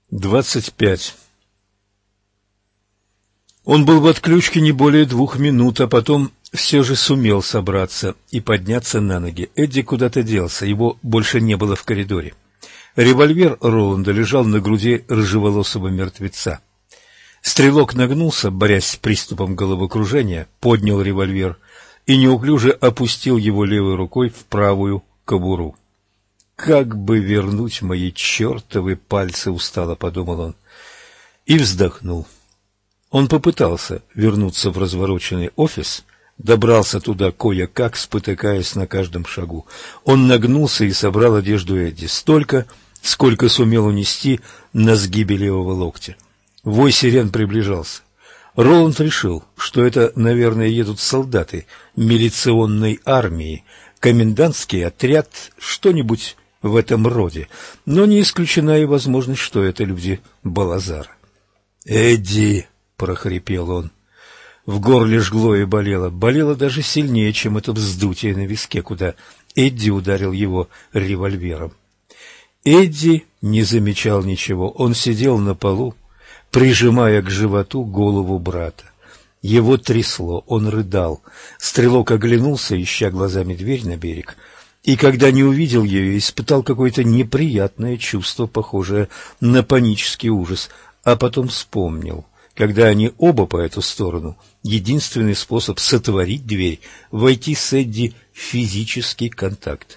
25. Он был в отключке не более 2 минут, а потом все же сумел собраться и подняться на ноги. Эдди куда-то делся, его больше не было в коридоре. Револьвер Роланда лежал на груди рыжеволосого мертвеца. Стрелок нагнулся, борясь с приступом головокружения, поднял револьвер и неуклюже опустил его левой рукой в правую кобуру. «Как бы вернуть мои чертовы пальцы!» — устало подумал он и вздохнул. Он попытался вернуться в развороченный офис, добрался туда кое-как, спотыкаясь на каждом шагу. Он нагнулся и собрал одежду Эдди, столько, сколько сумел унести на сгибе левого локтя. Вой сирен приближался. Роланд решил, что это, наверное, едут солдаты милиционной армии, комендантский отряд, что-нибудь в этом роде, но не исключена и возможность, что это люди Балазара. «Эдди!» — прохрипел он. В горле жгло и болело. Болело даже сильнее, чем это вздутие на виске, куда Эдди ударил его револьвером. Эдди не замечал ничего. Он сидел на полу, прижимая к животу голову брата. Его трясло, он рыдал. Стрелок оглянулся, ища глазами дверь на берег, и, когда не увидел ее, испытал какое-то неприятное чувство, похожее на панический ужас, а потом вспомнил. Когда они оба по эту сторону, единственный способ сотворить дверь — войти с Эдди в физический контакт.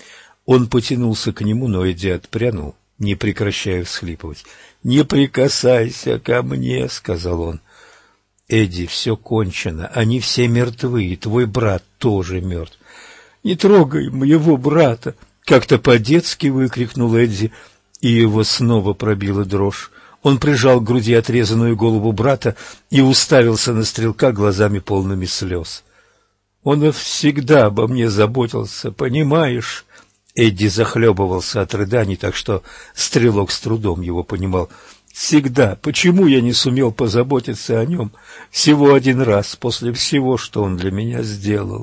Он потянулся к нему, но Эдди отпрянул, не прекращая всхлипывать. «Не прикасайся ко мне», — сказал он. «Эдди, все кончено, они все мертвы, и твой брат тоже мертв». «Не трогай моего брата!» — как-то по-детски выкрикнул Эдди, и его снова пробила дрожь. Он прижал к груди отрезанную голову брата и уставился на стрелка глазами полными слез. «Он всегда обо мне заботился, понимаешь?» Эдди захлебывался от рыданий, так что стрелок с трудом его понимал. «Всегда. Почему я не сумел позаботиться о нем всего один раз после всего, что он для меня сделал?»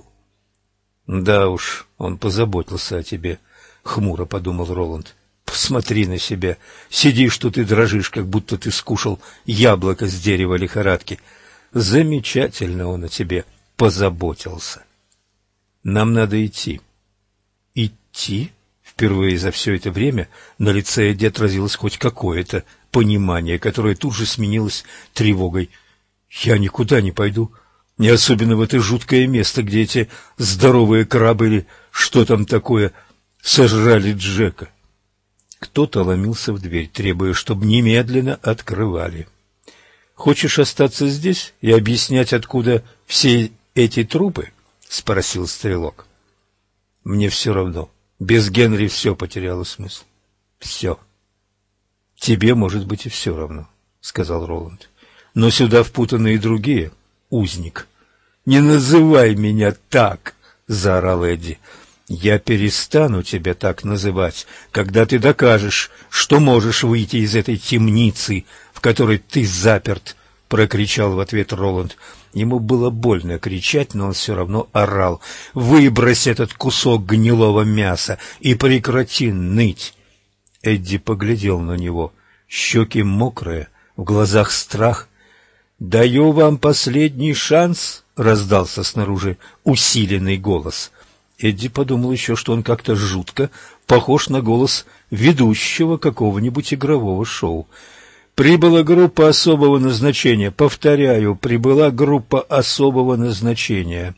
«Да уж, он позаботился о тебе», — хмуро подумал Роланд. «Посмотри на себя. Сидишь тут и дрожишь, как будто ты скушал яблоко с дерева лихорадки. Замечательно он о тебе позаботился. Нам надо идти». «Идти?» Впервые за все это время на лице Эдди отразилось хоть какое-то понимание, которое тут же сменилось тревогой. «Я никуда не пойду. Не особенно в это жуткое место, где эти здоровые крабы или что там такое сожрали Джека». Кто-то ломился в дверь, требуя, чтобы немедленно открывали. «Хочешь остаться здесь и объяснять, откуда все эти трупы?» — спросил стрелок. «Мне все равно. Без Генри все потеряло смысл. Все». «Тебе, может быть, и все равно», — сказал Роланд. «Но сюда впутаны и другие. Узник». «Не называй меня так!» — заорал Эдди. «Я перестану тебя так называть, когда ты докажешь, что можешь выйти из этой темницы, в которой ты заперт», — прокричал в ответ Роланд. Ему было больно кричать, но он все равно орал. «Выбрось этот кусок гнилого мяса и прекрати ныть!» Эдди поглядел на него. Щеки мокрые, в глазах страх. «Даю вам последний шанс», — раздался снаружи усиленный голос. Эдди подумал еще, что он как-то жутко похож на голос ведущего какого-нибудь игрового шоу. «Прибыла группа особого назначения. Повторяю, прибыла группа особого назначения».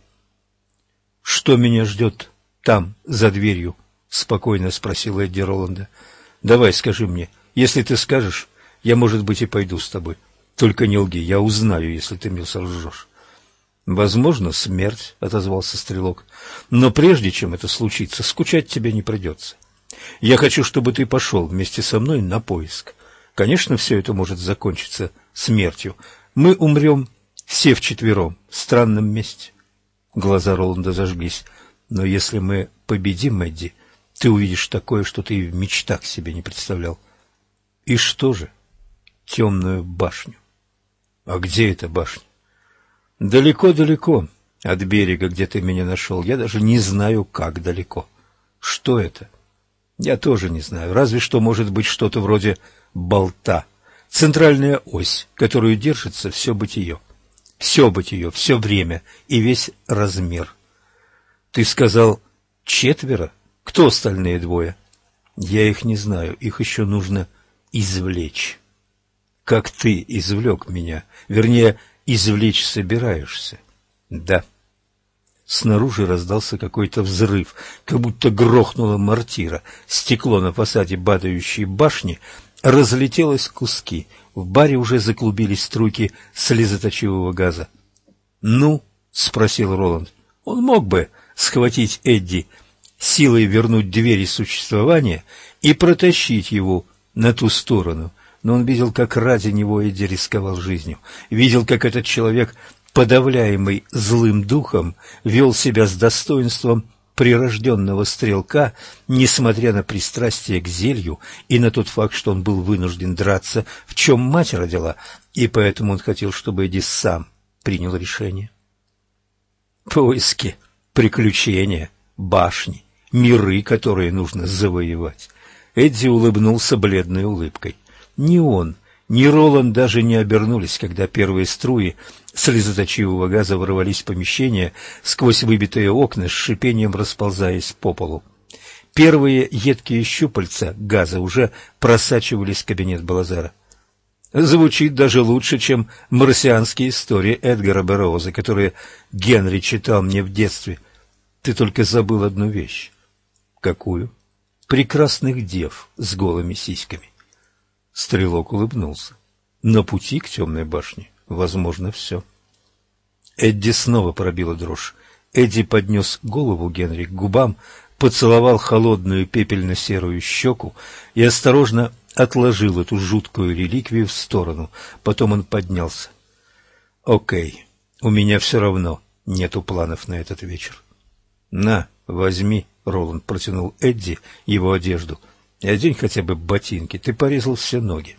«Что меня ждет там, за дверью?» — спокойно спросил Эдди Роланда. «Давай, скажи мне. Если ты скажешь, я, может быть, и пойду с тобой. Только не лги, я узнаю, если ты мне солжешь». «Возможно, смерть», — отозвался стрелок. «Но прежде чем это случится, скучать тебе не придется. Я хочу, чтобы ты пошел вместе со мной на поиск. Конечно, все это может закончиться смертью. Мы умрем все вчетвером в странном месте». Глаза Роланда зажглись. «Но если мы победим, Эдди, ты увидишь такое, что ты и в мечтах себе не представлял». «И что же?» «Темную башню». «А где эта башня?» «Далеко-далеко от берега, где ты меня нашел. Я даже не знаю, как далеко. Что это?» «Я тоже не знаю. Разве что, может быть, что-то вроде болта, центральная ось, которую держится все бытие, все время и весь размер. Ты сказал 4? Кто остальные 2? Я их не знаю, их еще нужно извлечь. Как ты извлек меня, вернее, извлечь собираешься? Да. Снаружи раздался какой-то взрыв, как будто грохнула мортира. Стекло на фасаде падающей башни разлетелось в куски. В баре уже заклубились струйки слезоточивого газа. «Ну?» — спросил Роланд. Он мог бы схватить Эдди, силой вернуть двери существования и протащить его на ту сторону. Но он видел, как ради него Эдди рисковал жизнью. Видел, как этот человек, подавляемый злым духом, вел себя с достоинством прирожденного стрелка, несмотря на пристрастие к зелью и на тот факт, что он был вынужден драться, в чем мать родила, и поэтому он хотел, чтобы Эдди сам принял решение. Поиски, приключения, башни, миры, которые нужно завоевать. Эдди улыбнулся бледной улыбкой. Ни он, ни Роланд даже не обернулись, когда первые струи слезоточивого газа ворвались в помещение сквозь выбитые окна, с шипением расползаясь по полу. Первые едкие щупальца газа уже просачивались в кабинет Балазара. Звучит даже лучше, чем марсианские истории Эдгара Берроуза, которые Генри читал мне в детстве. Ты только забыл одну вещь. Какую? Прекрасных дев с голыми сиськами. Стрелок улыбнулся. На пути к темной башне возможно все. Эдди снова пробила дрожь. Эдди поднес голову Генри к губам, поцеловал холодную пепельно-серую щеку и осторожно отложил эту жуткую реликвию в сторону. Потом он поднялся. «Окей, у меня все равно нету планов на этот вечер». «На, возьми», — Роланд протянул Эдди его одежду. «И одень хотя бы ботинки, ты порезал все ноги».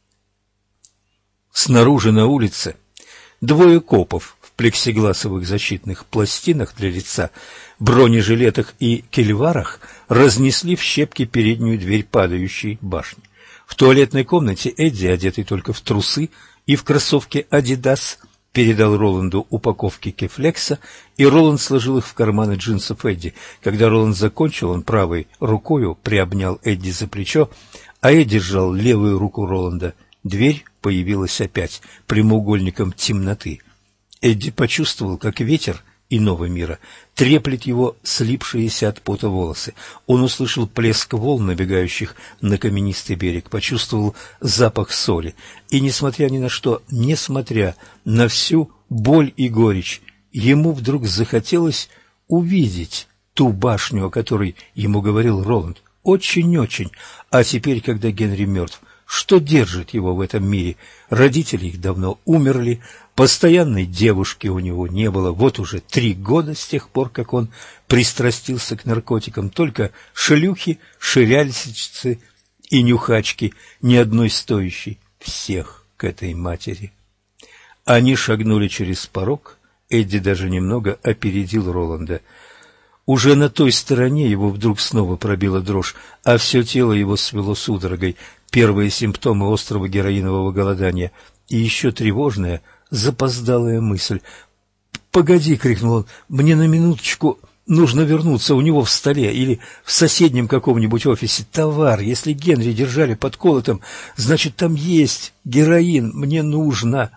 Снаружи на улице 2 копов в плексигласовых защитных пластинах для лица, бронежилетах и кельварах разнесли в щепки переднюю дверь падающей башни. В туалетной комнате Эдди, одетый только в трусы и в кроссовки «Адидас», передал Роланду упаковки кефлекса, и Роланд сложил их в карманы джинсов Эдди. Когда Роланд закончил, он правой рукою приобнял Эдди за плечо, а Эдди сжал левую руку Роланда. Дверь появилась опять прямоугольником темноты. Эдди почувствовал, как ветер иного мира треплет его слипшиеся от пота волосы. Он услышал плеск волн, набегающих на каменистый берег, почувствовал запах соли. И, несмотря ни на что, несмотря на всю боль и горечь, ему вдруг захотелось увидеть ту башню, о которой ему говорил Роланд. Очень-очень. А теперь, когда Генри мертв, что держит его в этом мире? Родители их давно умерли, постоянной девушки у него не было. Вот уже 3 года с тех пор, как он пристрастился к наркотикам. Только шлюхи, ширяльщицы и нюхачки, ни одной стоящей. Всех к этой матери. Они шагнули через порог. Эдди даже немного опередил Роланда. Уже на той стороне его вдруг снова пробила дрожь, а все тело его свело судорогой. Первые симптомы острого героинового голодания. И еще тревожная, запоздалая мысль. «Погоди!» — крикнул он. «Мне на минуточку нужно вернуться. У него в столе или в соседнем каком-нибудь офисе товар. Если Генри держали под колотом, значит, там есть героин. Мне нужно!»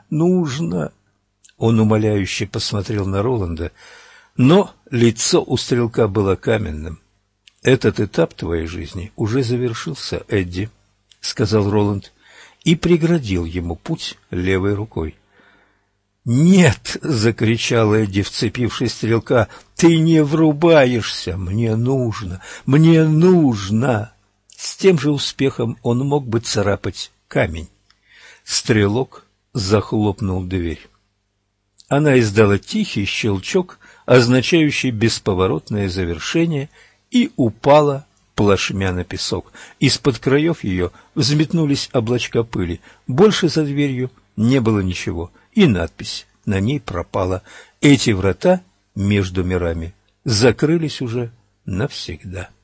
Он умоляюще посмотрел на Роланда, но лицо у стрелка было каменным. «Этот этап твоей жизни уже завершился, Эдди», — сказал Роланд и преградил ему путь левой рукой. «Нет!» — закричал Эдди, вцепившись в стрелка. «Ты не врубаешься! Мне нужно! Мне нужно!» С тем же успехом он мог бы царапать камень. Стрелок захлопнул дверь. Она издала тихий щелчок, означающий бесповоротное завершение, и упала плашмя на песок. Из-под краев ее взметнулись облачка пыли. Больше за дверью не было ничего, и надпись на ней пропала. Эти врата между мирами закрылись уже навсегда.